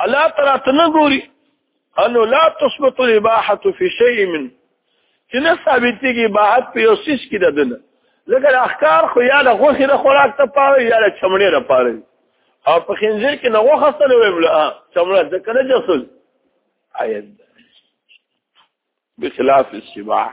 الله تعالی تنګوري انه لا تثبت الاباحه في شيء من چې نه ثابتېږي اباحت په یو څه کې ده لکه احکار خو یا د غوښې د خوراک ته پاره یا د چمړې د پاره او په خنزیر کې نه غوښه سره ویل چمړه د کنه جسل آیت بخلاف السباع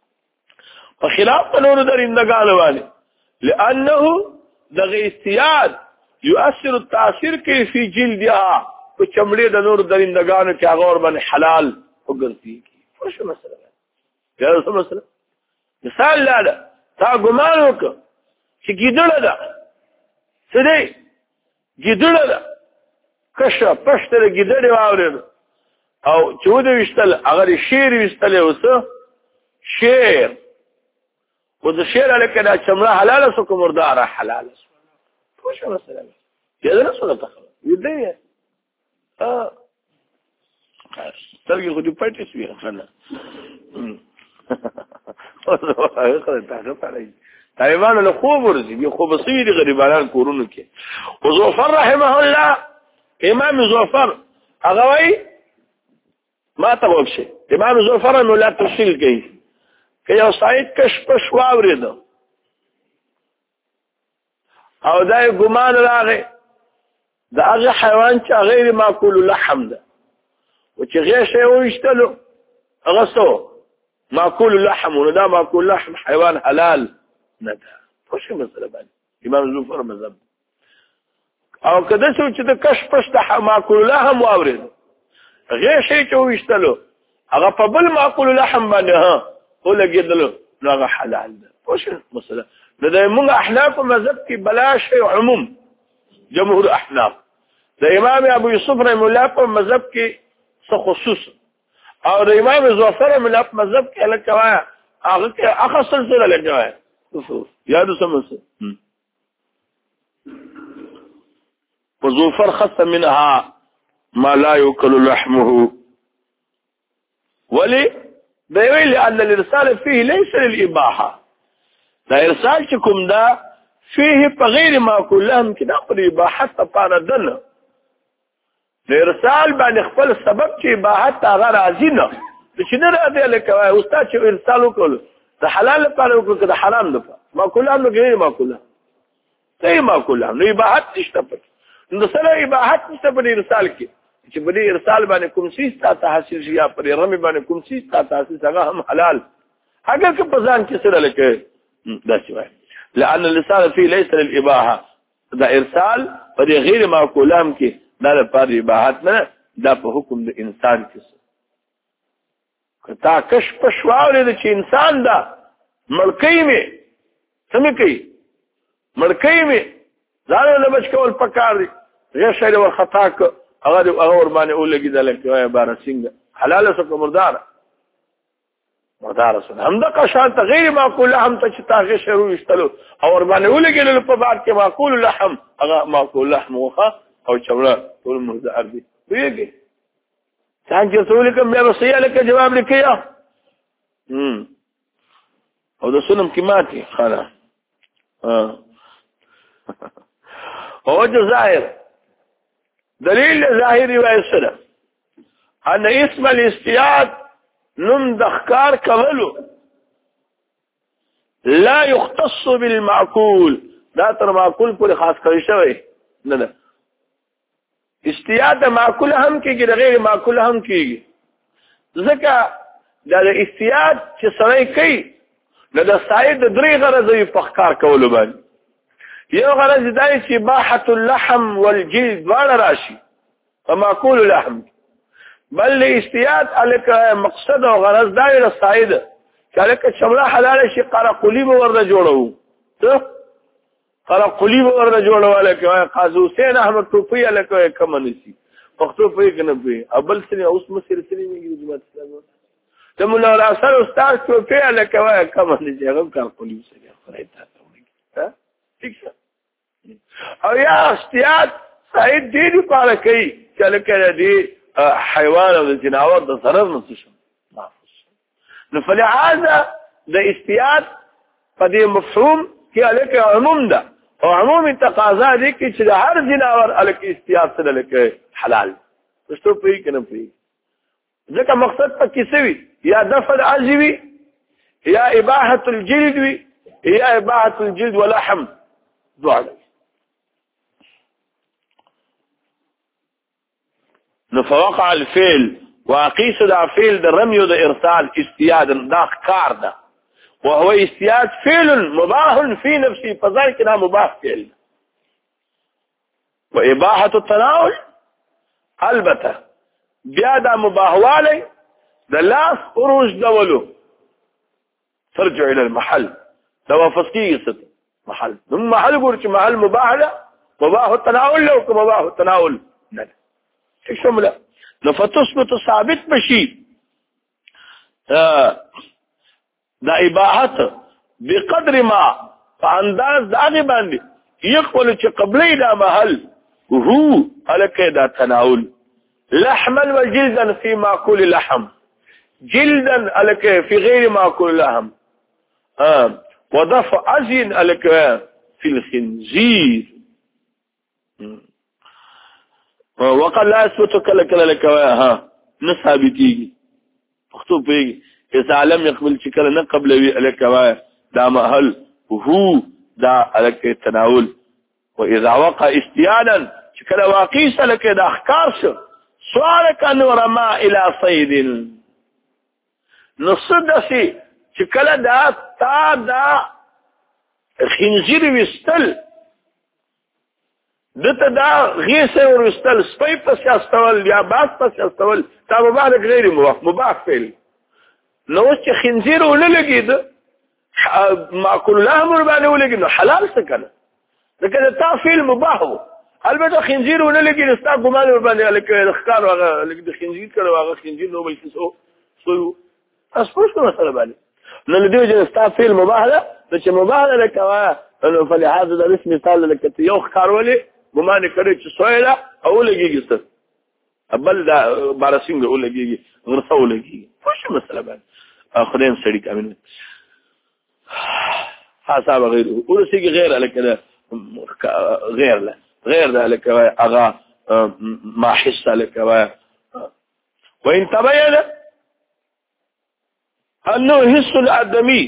فخلاف نور درندگان باندې لانه دغه استیاد يؤثر التاثير کې فی جلدها په چمړې د نور درندگانو کې هغه ور باندې حلال وګرځي څه مسله ده یا څه مسله مثال لاله تا ګمان وکړه چې ګیدړه ده څه دی ګیدړه ده کشه پښتره ګیدړې واورېده او 14 وشتل هغه شیر وشتل اوسه شیر او د شیر الکه دا چمړه حلاله سو کوم مرداره حلاله سو څه مسله ده یا نه څه ده یدې سترګې خو دې پټې شوې خنه طالبانو له خوب ورځي بیا خوب سوي دي غریبانان کورونو کې وظفر رحمه الله امام ظفر هغه وایي ما ته وښه امام ظفر نو لا تفصیل کوي که یو سایت کش پښ واورېده او دا ګمان راغی دا هغه حیوان چې غیر ماکول لحم ده او چې غیر شی وشتلو هغه څه ماكول اللحم ودا ماكول اللحم حيوان حلال نده خوش مسألة بعد امام زوفر مذهب او کده سو چې د کش پښ ماكول اللحم واورید غیر شی چې وشتلو هغه په بل ماكول اللحم باندې ها ولګیدلو نو هغه حلال ده خوش مسألة د موږ احناف مذهب کې بلا شی عموم جمهور احناف د امام ابو یوسف رحمه الله په مذهب کې څه خصوص او د امام ظفر ملت مذهب کې الکوایا هغه کې اخر سلسله لګوي یادو سمسه وظفر خص منها ما لا يؤكل لحمه ولي بيقول ان الارسال فيه ليس للاباحه دا ارسال چې کوم دا فيه بغیر ما كلهم كده په اباحه لپاره دنه الارسال باندې خپل سبب چې اباحت هغه راځي نه چې نه راځي لکه استاد چې ارسال وکړ د حلال لپاره وکړ د حرام لپاره ما كلهم نو غیر ما كلهم صحیح ما كلهم نو اباحت نشته پکې نو سره اباحت نشته په ارسال کې چې په ارسال باندې کوم څه ته حاصل شي یا پر رمي باندې کوم څه ته حاصل هغه هم حلال اگر که په ځان کې سره لکه دا شوی لأن الارسال فيه ليس للاباحه دا ارسال پر غیر ما كلهم کې دا لپاره اباحت نه دا په حکم د انسان کې کتا کش پښواورې د چې انسان دا ملکې می سمې کوي ملکې می ځان له بچ کول پکار دي غیر شی ور خطا ک هغه ور باندې ولګیدل کوي بارسنګ حلال سو مردار سن هم د قشات غیر معقول هم ته چې تاغه شروع استلو او ور باندې ولګیدل په بعد کې معقول لحم هغه معقول لحم وخه او چوڑا ټول مزعر دي ویږي څنګه ټول کوم بیا وصیه لك جواب لیکیا او د سنم کې ماتي خلاص او د ظاهر دلیل ظاهری روایت سره ان اسم الاستياد نم دخکار کولو لا يختص بالمعقول دا تر معقول پر خاص کړی شوی نه نه استیاد معقول هم کېږي د غیر معقول هم کېږي ځکه د استیاد چې سړی کوي نو د ساید درې غرض په ښکار کولو باندې یو غرض دا چې باحة اللحم والجلد واړه راشي فمعقول اللحم بل استیاد الک مقصد او غرض دا د ساید چې الک چمړه حلال شي قرقلی به ورته جوړو ته قرقلی به ورته جوړو الک قاضي حسین احمد ټوپی الک کوم نسی پښتو په کې نه پی ابل سره اوس مسیر سره میږي جماعت اسلام ته مولا اثر استاد ټوپی الک کوم نسی هغه قرقلی سره خدای ته ها ٹھیک او یا استیاد ساید دې لپاره کوي چې الک دې حیوان او جناور د ضرر نه شي محفوظ نو فلهذا د استیاد په دې مفهوم کې الک عموم ده او عموم تقاضا دي چې د هر جناور الک استیاد سره الک حلال پښتو پوهیږي که نه پوهیږي ځکه مقصد پکې څه وي یا دفع العجز وي یا اباحة الجلد وي یا اباحة الجلد ولحم دواړه نو فوقع الفعل واقيس دا فعل د رمي د ارسال استياد دا کار ده وهو استياد فعل مباح في نفسه فذلك لا مباح فعل واباحه التناول البته بیا دا مباح والی د لاس خروج دولو ترجع الى المحل دا واپس کیږي ست محل نو محل ګور چې محل مباح ده مباح التناول له که مباح التناول نه شمله نو فتثبت ثابت بشي دا اباحت بقدر ما فانداز داغه باندې يقبل چې قبلي دا محل هو الکه دا تناول لحما وجلدا في ماكول لحم جلدا الکه في غير ماكول لحم وضف ازين الکه في الخنزير وقال لا اثبت كلا لك ها نثابتيږي پښتو پیږي اذا لم يقبل چې کله نه قبل وی لك دا محل هو دا لك تناول واذا وقع استيانا چې کله واقع لك دا احکار شو سوال کانه ورما الى صيد نصدسي چې کله دا تا دا خنزير وستل دته دا غیسه ورستل سپي پس استول یا باز پس استول تا مبارک غیر مباح فعل نو چې خنزیر ولګید ماكل لحم باندې ولګید حلال څه کنه ځکه تا فعل مباح البته خنزیر ولګید ستا ګمان باندې الکه ښکار واغه د خنزیر کړه واغه خنزیر نو بلکې سو تاسو څه مسله باندې نو لدی چې ستا فعل مباح ده چې مباح ده لکه نو فلهذا د اسم مثال لکه یو ښکار ولې ګمان کړي چې سویلا او لګيږي ست بل دا بارسنګ او لګيږي غرفه او لګيږي څه مسله باندې اخرين سړي کامل حساب غیر او سيږي غیر الکه غیر ده الکه اغا ما حس الکه وان تبين انه حس الادمي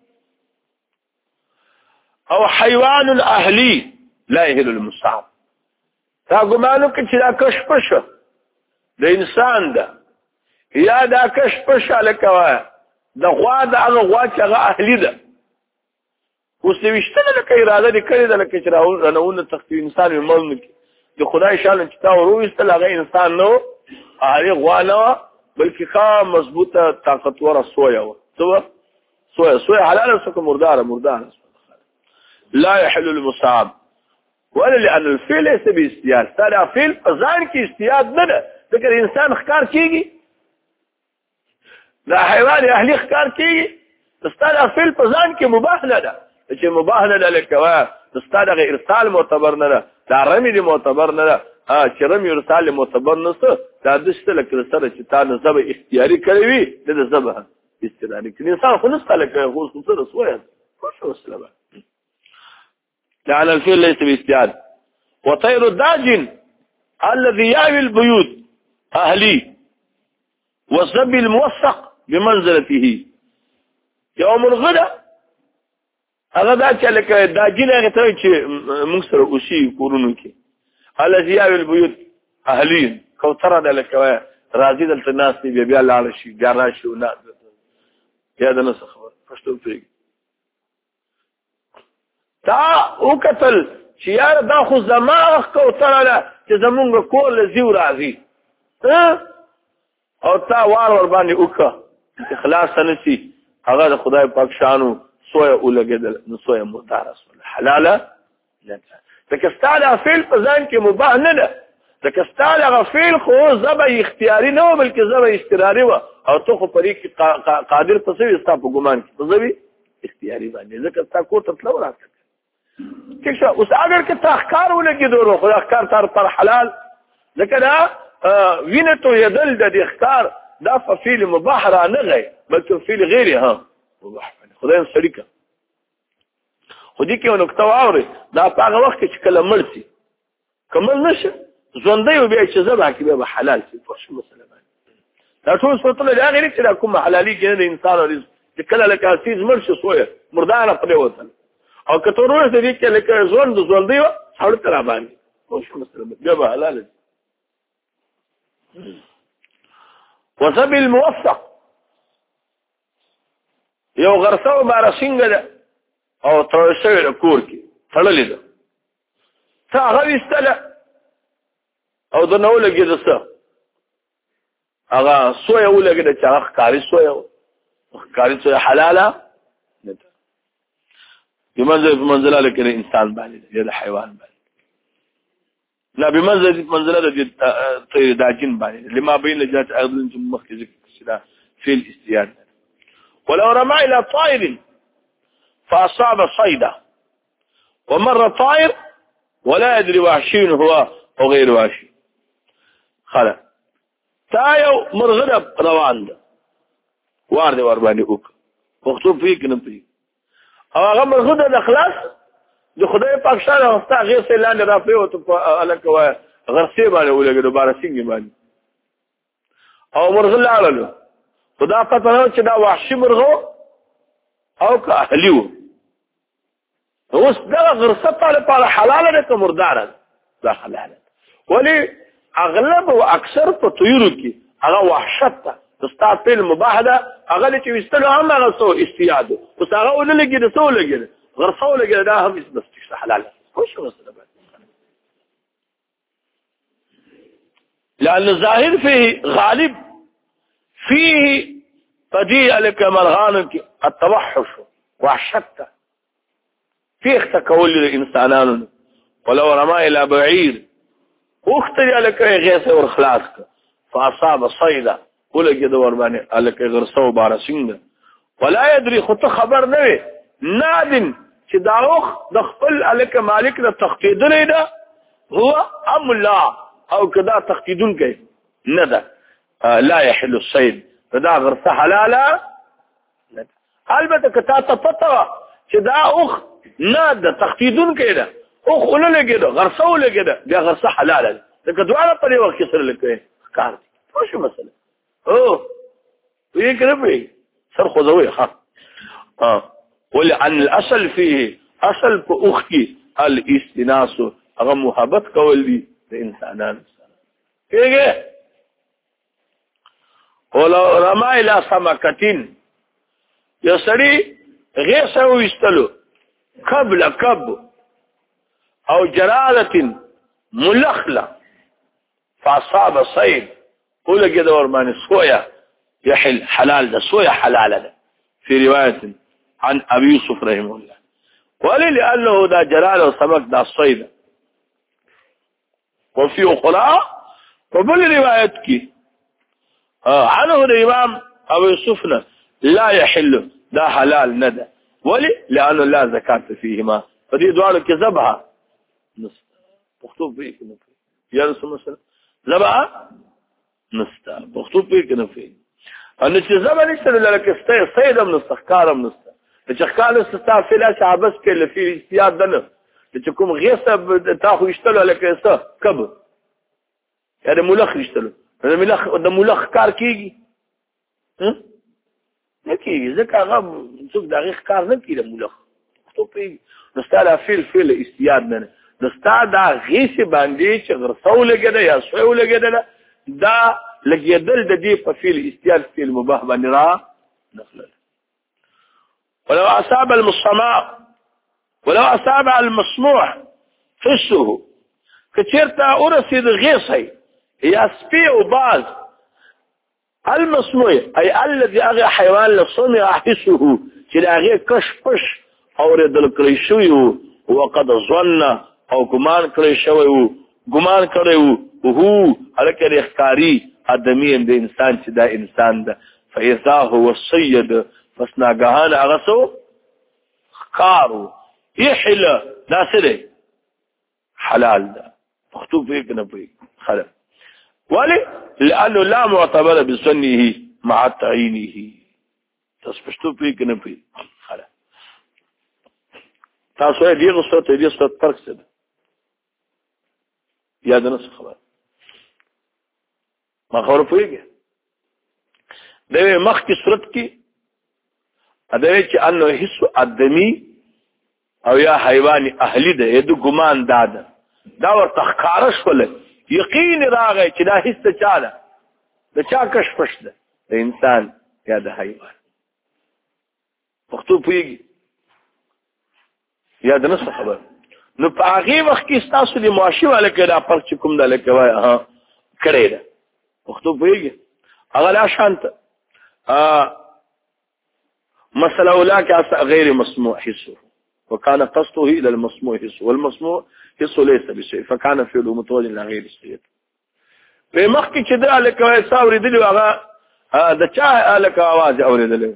او حيوان الاهلي لا يهل المستعب دا ګمانو کې چې دا کشف شو د انسان ده یا دا کشف شو لکه د غوا د هغه غوا چې هغه اهلي ده اوس وشتنه لکه اراده دې کړې ده لکه چې راونه تختی انسان مړ نه د خدای شاله چې تا وروستل هغه انسان نو هغه غوا نه بلکې خام مضبوطه طاقتور سویا و سویا حلال سو مردار لا يحل المصعب ولا لأن الفعل ليس باستياد ترى فعل ځان کې استياد نه ده ځکه انسان ښکار کیږي دا حیوان اهلي ښکار کیږي استاد فعل ځان کې مباح نه ده چې مباح نه ده لکه استاد ارسال معتبر نه ده دا رمي معتبر نه ده چې رمي ارسال معتبر نه څه دا د څه لکه سره چې تا نه زبه اختیاري کړی وي د زبه استداري کې انسان خو نسته لکه خو څه سوې خو وسلبه لعن الفعل ليس باستياد وطير الداجن الذي يأوي البيوت أهلي والسب الموثق بمنزلته يوم الغدا هذا ذاك لك داجن هغه چې موږ سره اوسي کورونو کې الذي يأوي البيوت أهلي کوثر ده لك راضي دلته ناس دی بیا لاړ شي بیا راشي نه یا د نس خبر پښتو پیږي تا او قتل چې یار دا خو زما کوثر ده چې زمونږ کول زیو راځي او تا ور باندې وکړه اخلاص نسی هغه د خدای پاک شانو سویا ولګیدل نو سویا مردار حلاله نه لکه ستاله فعل په ځان کې مباح نه ده لکه ستاله غفیل خو زبا اختیاري نه بلکې زبا استراري و او ته خو پرې کې قادر پسوي ستا په ګمان کې پسوي اختیاري باندې ځکه تا کو ته تلو راځي ٹھیک ہے اس اگر کہ تاخکار ولګي دورو خو اخکار تر حلال ځکه دا وینته یدل د اخکار دا فعل مباح را نه غي بلکې فعل غیر ها مباح خدای سړیکا خو دې کې نو نقطه واوري دا په هغه وخت چې کله مرسي کمل نشه ژوندی و بیا چې ذبح کړي بیا به حلال شي. پوه شو مسله باندې دا ټول صورتونه د هغې نه چې دا کوم حلالي کې نه د انسان او چې کله لکه سیز مړ شي سویه مردانه پرېوتل او که تر اوسه دې کې لکه ژوند ژوندی وه سړي ته راباندې. پوه شو مسله بیا به حلاله دي. وذبح الموثق یو غرسه بارسینګه ده او تړل شوې ده کور کې تړلې ده ته هغه ویستله او د نه ولګېده څه هغه سویه ولګېده چې هغه ښکاري سویه وه ښکاري سویه حلاله نه ده بمنزله لکه د انسان باندې ده یا د حیوان باندې لا بمنزله د جن باندې لما بین لجات اغلن چې مخکې ذکر شي دا فعل استیان. ولو رمى الى طائر فاصاب صيدا ومر طائر ولا يدري وحشي هو او غير وحشي خلا تا یو مرغه روان ده وار دی ور باندې وک مخطوب فيه کنه پی او هغه مرغه د اخلاص د خدای پاک شاله واسطه غیر سه لاندې را پیوت په الکه غرسه باندې ولګي دوباره څنګه باندې او مرغه لاړلو خدا پته نه چې دا وحشي مرغه او که اهلی و اوس دا غرسه په حلاله ده که مرداره ده حلاله ولی اغلب او اکثر په طیورو کې هغه وحشت ده ستا فعل مباح ده هغه چې وستلو هم هغه سو استیاد اوس هغه ولګي د سو لګي غرسه ولګي دا هم بس حلاله خو شو مسله لأن الظاهر فيه غالب فيه فدي لك مرغان التوحش وحشت فيه تكول الإنسانان ولو رمى إلى بعير واختري لك غيث ورخلاصك فأصاب صيدا ولك دور باني لك غرسو بارسنگ ولا يدري خط خبر نوي نادن چې داوخ د خپل لك مالک د تخفیدنه ده هو ام لا او كذا تخفیدون کوي نه ده لا يحل الصيد فدا غرسه حلاله البته کته ته پته چې دا اوخ نه د تخفیدون کېده اوخ ولګېده غرسه ولګېده بیا غرسه حلاله ده که دواړه په یو وخت سره لکه کار دي خو شو مسله او وی کړی سر خوځوي ها ولعن الاصل فيه اصل په اوخ کې الاستناس هغه محبت کول دي د انسانانو سره کېږي ولو رمى الى سمكتين يسري غيثه ويستلو قبل كب او جرالة ملخلة فاصاب صيد قول كده ورماني سويا يحل حلال ده سويا حلال ده في رواية عن ابي يوسف رحمه الله ولي لانه ده جرالة وسمك ده الصيد وفي اخرى وبل روايتك عنه الإمام أبو يوسفنا لا يحل ده حلال ندى ولي لأنه لا زكاة فيهما فدي دوالو كذبها مخطوب فيه كنا فيه يا رسول الله زبها نستا مخطوب فيه كنا فيه أنه كذبها نشتر لك صيدا من السخكار من السخكار لتشخكار السخكار في لا شعبس كي في الاستياد دنه لتكون غيثة تاخو يشتلو لك يسا كبر يعني ملخ يشتلو د ملخ کار کیږي نه کیږي ځکه هغه څوک دغه کار نه کوي د ملخ ته په نستاله فعل استیاد نه نستاده غیث باندې چې غرسو لګیدا یا سوي لګیدا دا لګیدل د دې په فعل استیاد فعل مباح باندې را نخل ولو اصاب المصماء ولو اصاب المصموع فشه کچرتا اورسید غیثي هي سبي وباز المصنوع أي الذي أغي حيوان لصنع حسه كده أغي كشفش أو رد الكريشوي وقد ظن أو كمان كريشوي كمان كريو وهو على كده اختاري آدمي ده إنسان كده إنسان ده فإذا هو الصيد فسناقهان أغسو خارو يحل ناسره حلال ده مختوب فيك نبوي خلق ولي لأنه لا معتبر بسنه مع تعيينه تصبحتوا فيك نبي خلا تاسوية دي غصوة فرق سنة يا ده نفس خبر ما خبر پوهیږي د مخکې صورت کې ادوی چې انه حس ادمی او یا حیوان اهلی ده د ګمان داده دا ورته ښکاره شول یقین راغی چې دا حس چا ده د چا کشفش ده د انسان یا د حیوان پښتو پوهیږي یا د نس خبر نو په هغه وخت کې تاسو د معاشي والا کې دا پر چې کوم د لکه وای ها کړی ده پښتو پوهیږي هغه لا شانت مسألة ولاك غير مسموع حسه وكان قصده إلى المسموع حسه والمسموع حسه ليس بشيء فكان فعله متوجه إلى غير الشيء في مخي كده لك ويساوري دلو هذا شاه لك آواز أوري دلو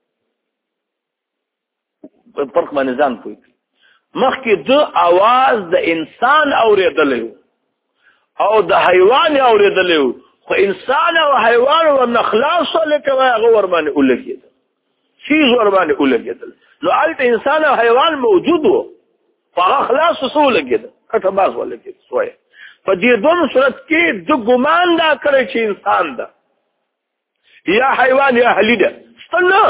فرق ما نزان فوق مخي دو آواز دا إنسان أوري دلو أو دا حيوان أوري دلو فإنسان وحيوان ونخلاص لك ويغور من أقول لك كده چیز ور باندې ولګیدل نو الته انسان او حیوان موجود وو هغه خلاص وسو لګیدل کته باز ولګیدل سوې په دې دوه صورت کې د ګمان دا کړی چې انسان ده یا حیوان یا اهلی ده ستنه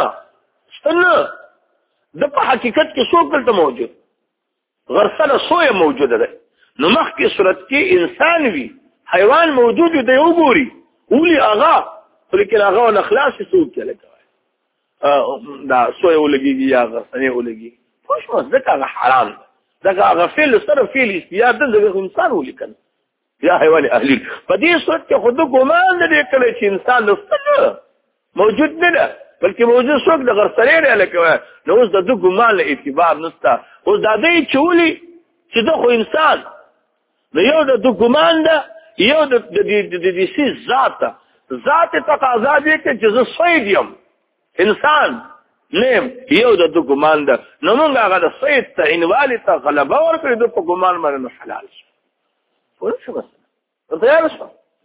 د په حقیقت کې څو کلته موجود غرسله سوې موجوده ده نو مخکې صورت کې انسان وی حیوان موجود دی وګوري ولي هغه لیکن هغه خلاص وسو کېږي دا سوی ولګي یا غسنه ولګي خوش مو ځکه حرام ده غفل سره فعل یا د انسان ولیکن یا حیوان اهلی په دې صورت کې خود ګمان نه کړي چې انسان نفسه موجود نه ده بلکې موجود څوک د غسنه لري لکه نو اوس د ګمان له اعتبار نشته اوس د دې چولي چې د خو انسان نو یو د ګمان ده یو د دې سي ذات تقاضا دي چې زه صیدیم انسان نیم یو د ګمان ده نو موږ هغه د صید ته انوالي ته غلبه ورکړو د ګمان باندې حلال شو ورته بس تیار شو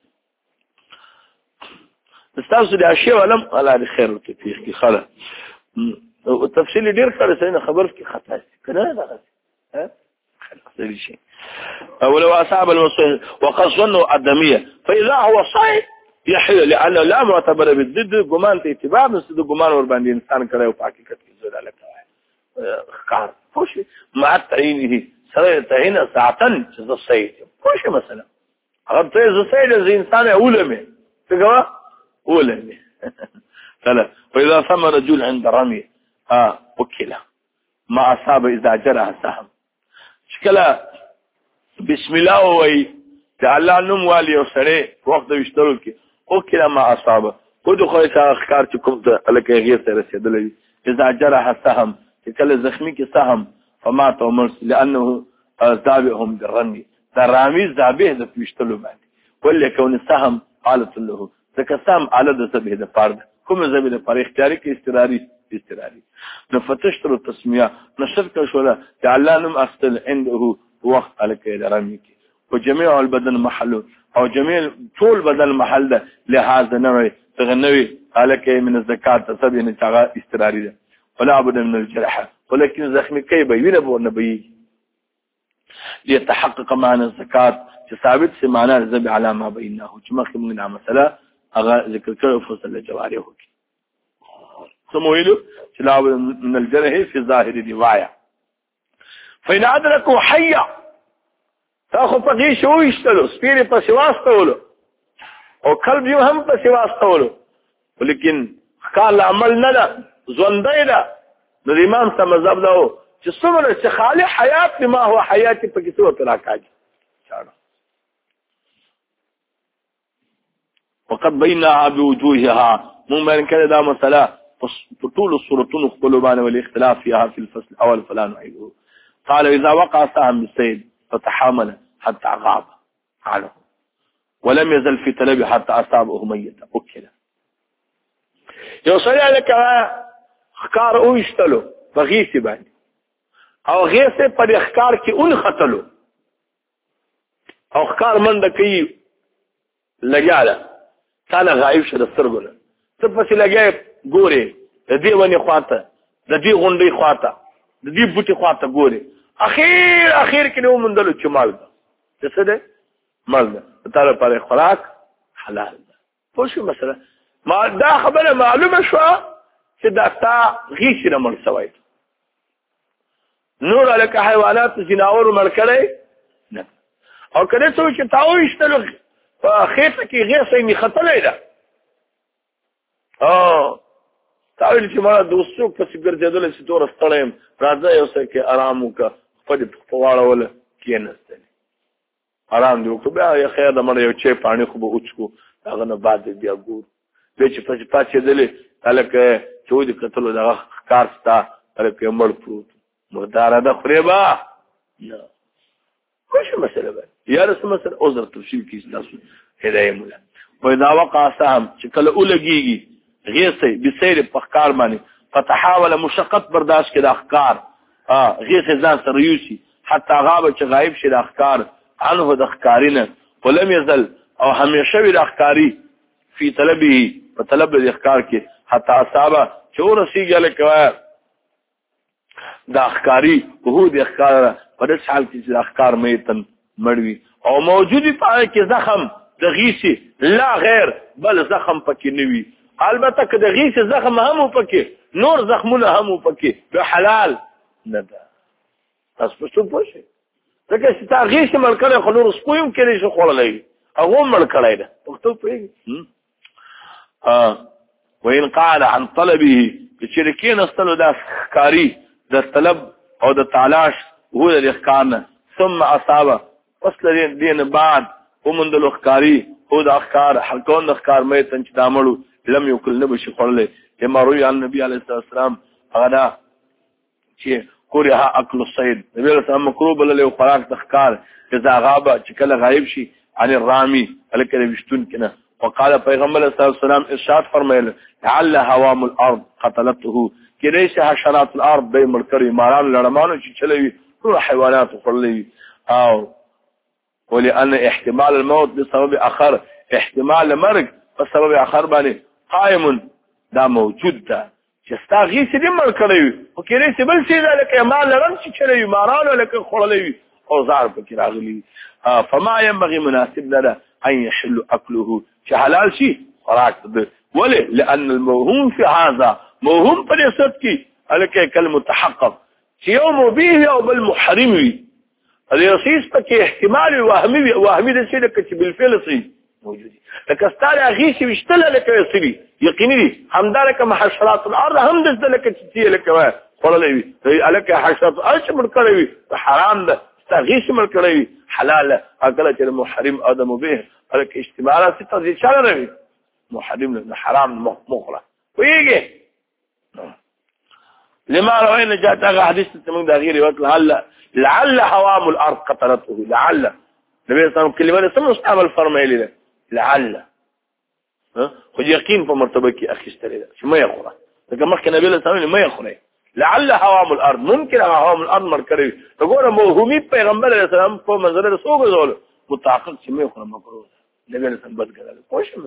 استاذ د اشیاء علم الله خیر او توفیق کی خلا او تفصیل ډیر کړه څنګه خبر کې خطا کنه دا ها خلاص شي ولو اصحاب المصير وقد ظنوا ادميه فاذا هو صيد يحل لأنه لا معتبر بالضد ګمان ته اعتبار نشته د ګمان ور باندې انسان کړي او په حقیقت کې زړه لکه خار خوش مع تعينه سره تعين ساعتن چې صيد خوش مثلا هغه ته صيد د انسان اولمه څنګه اولمه ثلاث فاذا ثم رجل عند رمي وكله ما اصاب اذا جرى سهم شکله بسم الله وای تعالی نوم والی او سره وخت وشترو کې او کله ما اصابه خود خو اخکار چې کوم ته الکه غیر ته رسیدلې اذا جرح سهم چې کله زخمی کې سهم فما تمر لانه تابعهم بالرمي درامي ذابه د پښتلو باندې ولې کون سهم حالت له ځکه سهم علد سبه د فرد کوم زبې د پر اختیاري کې استراري نو فتشتر التسميه نشر شولا تعالی نوم اصل عنده وقت الکه درامي کې وجميع البدن محل او جميع طول بدن محل ده لهذا نوع تغنوي عليك من الزكاه تسبين تاغا استراري ده ولا بد من الجرح ولكن زخمي كي بينه ونبي ليتحقق معنى الزكاه ثابت سي معنى الذبح على ما بينه كما خمنا مثلا اغا ذكر كره فصل الجوارح سمويله لا بد من الجرح في ظاهر الروايه فإن أدركوا حيا تاخو پدې شو ایستلو سپیری په سیواستولو او قلب یو هم په سیواستولو ولیکن خال عمل نه ده ژوندۍ ده د امام ته مذهب ده چې څومره چې خالق حیات ما هو حیات په کې څو طرح کاږي وقد بينها بوجوهها ممن كان دا مساله طول الصورتون خپلوبانه والاختلاف فيها في الفصل الاول فلا نعيده قال اذا وقع سهم بالسيد فتحامل حتى غاب عنه ولم يزل في طلب حتى أصابه ميتا أكله يوصل لك خكار او اشتلو بغيثي باني او غيثي پر اخكار کی اون خطلو او خكار من دکی لگالا تانا غائب شد سترگونا تپسی لگای گوری دی ونی خواتا دی غنڈی خواتا دی بوٹی خواتا گوری اخیر کې نو مندلو چې مال ده څه ده مال ده تعالی پر خوراک حلال ده پوه شو مثلا ما دا خبره معلومه شوه چې دا تا غیشي نه مړ سوی نور لکه حیوانات ځناور مړ کړی نه او کله چې تا وایشتلو په خېټه کې غیسه یې ختلې ده تا ویل چې ما دوستو پسې ګرځېدلی چې دومره ستړی یم راځه یو څه کې ارام وکړه خپل یې په واړوله کېناستلې ارام دې وکړو بیا خیر د مړه یو چای پاڼې خو به وڅښو هغه نه بعد بیا ګورو بیا چې پاڅېدلې هلکه چې ودې کتلو دغه ښکار ستا هلکه مړ پروت مرداره ده خورې به نه کوم څه مسله به یاره څه مسله عذر تفصیل کړي ستاسو هدایه مولا وإذا وقع سهم چې کله ولګېږي غیسه بسیر په ښکار باندې فتحاول مشقت برداشت کې د ښکار غیسه ځان سره یوسي حتی غاب چې غایب شي د ښکار عنه د ښکارینه ولم یزل او همیشه وي د ښکاري فی طلبه په طلب د ښکار کې حتی اصابه چې ورسېږي لکه د ښکاري هو د ښکار په داسې حال کې چې د ښکار میتن مړ وي او موجودي په هغه کې زخم د غیسې لا غیر بل زخم پکې نه وي البته که د غیسې زخم هم پکې نور زخمونه هم پکې به حلال نه ده تاسو په څه پوه شئ ځکه چې تا غیسې مړ کړی خو نور سپو هم کېدای شي خوړلی وي هغه هم مړ کړی ده پښتو پوهېږي وإن قال عن طلبه چې کېناستلو دا ښکاري د طلب او د تلاش هو د ښکار نه ثم اصابه پس له دې نه بعد وموندلو ښکاري هو د ښکار حلقون د ښکار میتن چې دا مړو لم یکل نه بشي خوړلی لما روي عن النبي عليه الصلاه والسلام هغه دا چې کره اکل الصید نبی علیه السلام مکروه بللی خوراک د ښکار اذا غاب چې کله غایب شي عن الرامي هلکه د ویشتون کې نه وقال پیغمبر علیه السلام ارشاد فرمایل لعل هوام الارض قتلته کېدای شي حشرات الارض دی مړ کړي ماران لړمانو چې چلوي ټول حیوانات خوړلي او ولأن احتمال الموت بسبب اخر احتمال مرګ په سبب اخر باندې قائم دا موجود ده چې ستا غیسې دې مړ کړی وي خو کېدای شي بل شي ده لکه مال لرم چې چلوي مارانو لکه خوړلی وي اوزار پکې راغلي فما ينبغي مناسب نه ده ان يحل اكله چې حلال شي خوراک ده ولې لأن الموهوم في هذا موهوم په دې صورت کې هلکه کالمتحقق چې یو مبیح او بل محرم وي الرصیص پکې احتمال وهمي د شي لکه چې بالفعل صحیح موجودي لکه ستاره غیشي وشتله لکه سری یقیني دي همدار کما حشرات الارض هم د لکه چې لکه خړلې وي الکه حشرات الارض مړ کړې وي حرام ده غیشي مړ کړې وي حلال اکل چې محرم ادم به الکه اجتماعات ست دي چاره وي محرم نه حرام مخره ويږي لما روينا جاءت حديث تمام ده غير وقت لعل هوام الارض قتلته لعل النبي صلى الله عليه وسلم كلمه سمع اصحاب الفرمایلی ده لعل خو یقین په مرتبه کې اخیستل ده چې ما یخره لکه مخکې نبی صلی الله علیه وسلم ما یخره لعل هوام الارض ممکن هوام الارض مر کړی وګوره موهومی پیغمبر علیه السلام په منظر رسول غول متحقق چې ما یخره مکروه نبی علیه السلام بد کړل کوم څه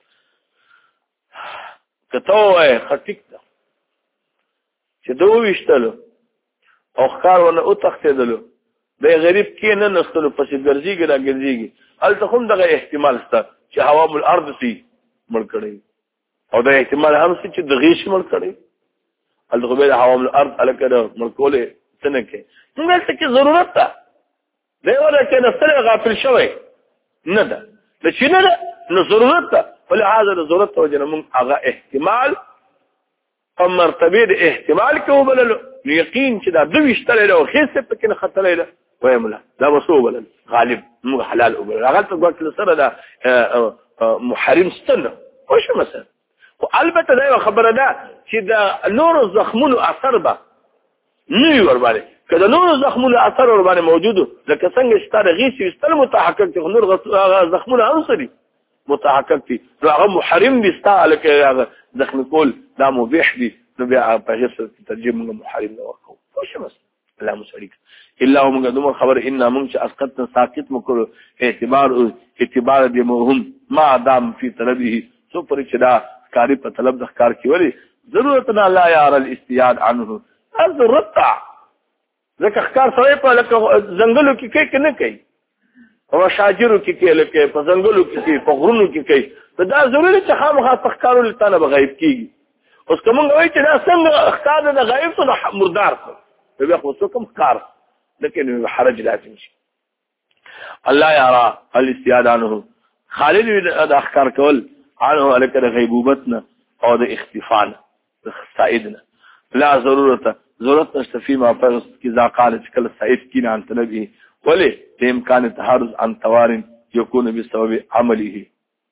کته وای خټیک ده چې دوه وشتلو او ښکار ونه او تختیدلو د غریب کې نه نستلو پسې ګرځيږي را ګرځيږي الته هم دغه احتمال شته چې هوام الارض سي مړ کړي او دا احتمال هم چې د غیش مړ کړي الته به هوام الارض الکه مړ کوله څنګه کې موږ ته ضرورت ده دی ولا چې نستل غافل شوی نه ده د چې نه ضرورت ده ولهذا ضرورت توجه موږ هغه احتمال په مرتبه د احتمال کې وبللو یقین چې دا دوی اشتلې له خېسه پکې نه خطلې له وایمله دا وسوبل غالب مو حلال وبل هغه ته وقت سره دا محرم ستنه وش مثلا والبته دا خبره ده چې دا نور زخمونو اثر به نه ور باندې کله نور زخمونو اثر ور باندې موجود لکه څنګه ستاره غیسي استل متحقق چې نور زخمونو انصري متحقق دي هغه محرم دي ستاله کې زخم کول دا مبيح دي نو بیا په هیڅ ترجمه محرم نه ورکو وش مثلا الله مسړي الا هم قدوم خبر ان من اسقطنا ساقط مکو اعتبار دې موهم ما دام فی طلبه سو پر چدا کاری په طلب د ښکار کې ولی ضرورت نه لا یار الاستیاد عنه ضرورت ځکه ښکار سره په لکه ځنګلو کې کې نه کوي په شاجرو کې لکه په ځنګلو کې په غرونو کې دا ضروري چې خامخا تخکارو لتانه به غایب کیږي. اوس کوم غوي چې دا څنګه اخکار د غایب څخه مردار څه بیا خو څوک کار لكن حرج لازم شي. الله يرى الاستياد عنه خالد د اخکار کول عنه لك غیبوبتنا او د اختفانا سائدنا لا ضرورت نشته فيما فرض اذا قالت كل سائد كين عن طلبه ولي بامكان التحرز عن توار يكون بسبب عمله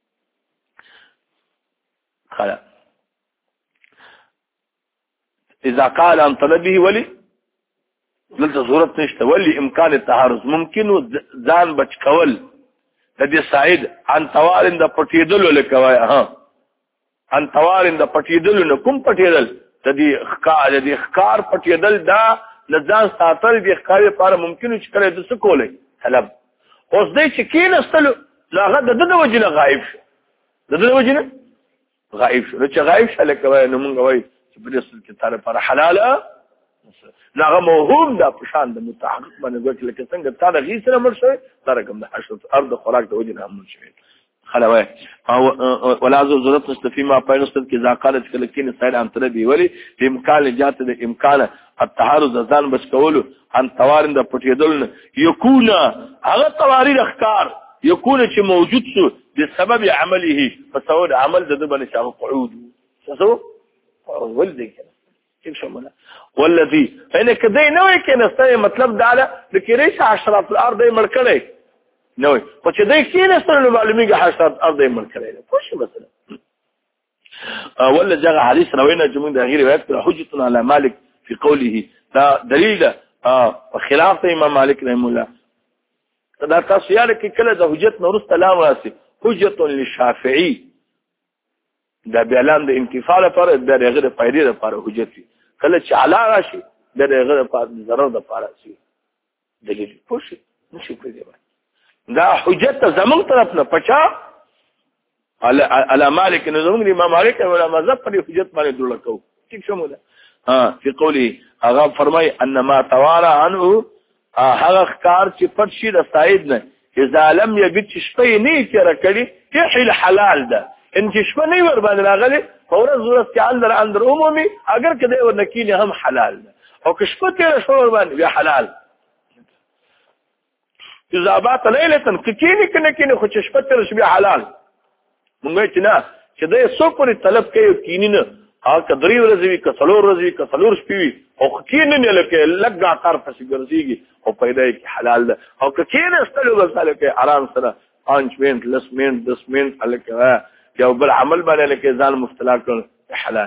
خلا اذا قال عن طلبه ولي دلته ضرورت نشته ولي امکان التحرز ممکن ځان بچ کول د دې سعید عن توارن د پټیدل لکوي عن توارن د پټیدل نه کوم پټیدل د دې ښکار پټیدل دا لځان ساتل د ښکار لپاره ممکن چې کله د څه کولای طلب اوس دې چې کینستل لاغه د وجنه غایب شو د وجنه غایب شو چې غایب شل کوي نو موږ وایي چې په دې سره کې تعالی پر حلاله ناغه موهوم دا پشان د متحقق باندې وکړي لکه څنګه تا د غیسره مرشي ترکم د حشرت ارض خوراک د وجنه هم مرشي خلوه او ولا ضرورت نستفي ما پاینستل کې ذا قالت کلکین سایل عن طلبي ولي په امکان جات د امکان التحرز ځان بچ کولو عن توارن د پټیدل یکون هغه توارین اخکار یکون چې موجود شو بسبب عمله فسود عمل د باندې شاو قعود څه ولدي كيف شمله والذي ان كدي نوې کې نستای مطلب دا د کېریش عشرات الارض ملکړي نوې په چې دای کې نستل معلومیږي عشرات الارض ملکړي پوښ مثلا ولا جاء حديث روينا جمهور د غیر روایت حجه على مالك في قوله دا دلیل خلاف امام مالک رحم الله دا تاسو یاد کې کله د حجت نورست لام راسي حجه للشافعي دا بیان د انتفاع لپاره د غیر فائدې لپاره حجت کله چې علا راشي د غیر لپاره ضرر لپاره شي دلیل پوښ نشي کېږي دا حجت زمون طرف نه پچا على مالک نه زمون امام مالک ولا مذهب پر حجت باندې دړل کو ٹھیک شموله في قوله هغه فرمای انما توارى عنه هغه کار چې پټ شي د سعید نه اذا لم يبت شپې نه تیر کړي يحل حلال ده ان شپه نه ور باندې راغلي فورا ضرورت کې اندر عمومي اگر کده ور نکینه هم حلال ده او که شپه تیر شو ور باندې بیا حلال اذا بات ليله کینه کنه خو شپه تیر شو بیا حلال مونږ چې نه چې د سو پر طلب کوي کینینه کدرې ورځې کڅلور ورځې کڅلور شپې او کینه نه لکه لګا کار پسې ګرځيږي او پیدا کې حلال ده او کینه استلو غساله کې آرام سره 5 منټ 10 منټ 10 منټ الکه یو بل عمل باندې لکه ځان مفتلا کړ حلال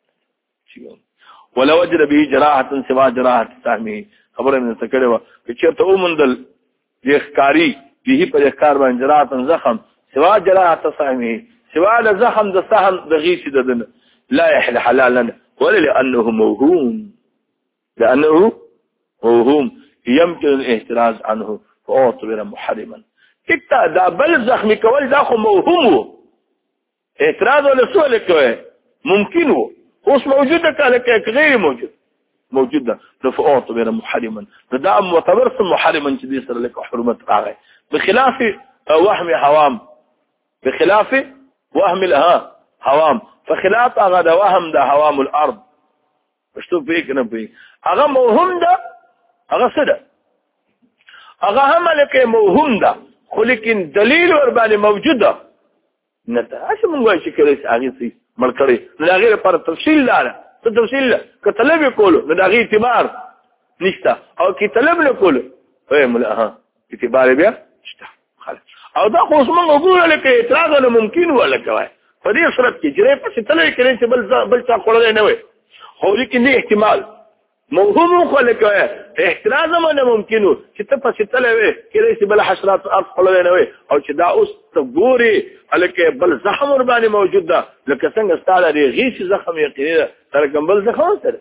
ولا وجد به جراحه سوا جراحه سهمي خبره من تکړه چې چرته ومندل ځخکاری به په ځکار باندې جراحه زخم سوا جراحه سهمي سوا د زخم د سهم د غیث ددنه لا يحل حلالا ولا لأنه موهوم يمكن الاحتراز عنه فاعتبر محرما كتا دا بل زخمي کول دا خو موهوم اعتراض ولا سؤال کوي ممكن هو اوس موجوده کله غیر موجود ده فاعتبر محرما دا معتبر محرما چې دې سره لك حرمت راغی بخلاف وهم هوام فخلاف هغه د وهم د هوام الارض پښتو په کې نه پي هغه موهم ده هغه څه ده هغه هم لکه موهم ده خو لیکن دلیل ور باندې موجوده نه ته اش مونږ وایو چې کله هغه سي ملکړي نه هغه لپاره تفصیل لاره ته تفصیل کتلب کولو نه هغه اعتبار نشته او کې طلب نه کولو فهم له اعتبار بیا شته خلاص او دا خو مونږ وګورل لکه اعتراض نه ممکن ولا کوي په دې صورت کې جری په ستلې کې چې بل څه کولای نه وي خو لیکن دې احتمال موهوم خو لکه احتراز نه ممکن چې ته په ستلې وي کې بل حشرات ارض کولای نه وي او چې دا اوس تګوري الکه بل زخم ور باندې موجود ده لکه څنګه ستاره دی غیث زخم یقیني تر کوم زخم سره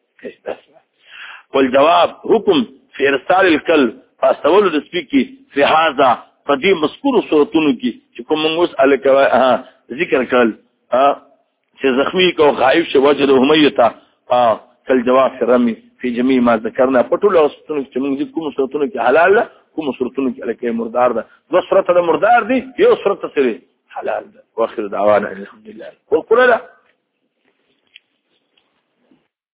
والجواب حكم في ارسال الكلب فاستولوا السبيكي في هذا قديم مذكور صورتونو کې چې کوم موږ الکه ذکر کړل چې زخمی کو غائب شو وجه هميته کل جواب رمي في جميع ما ذكرنا پټول اوسونو چې موږ کوم صورتونو کې حلال کوم صورتونو کې لکه مردار ده دو صورت د مردار دي یو صورت سره حلال ده واخر دعوانا الحمد لله وقل لا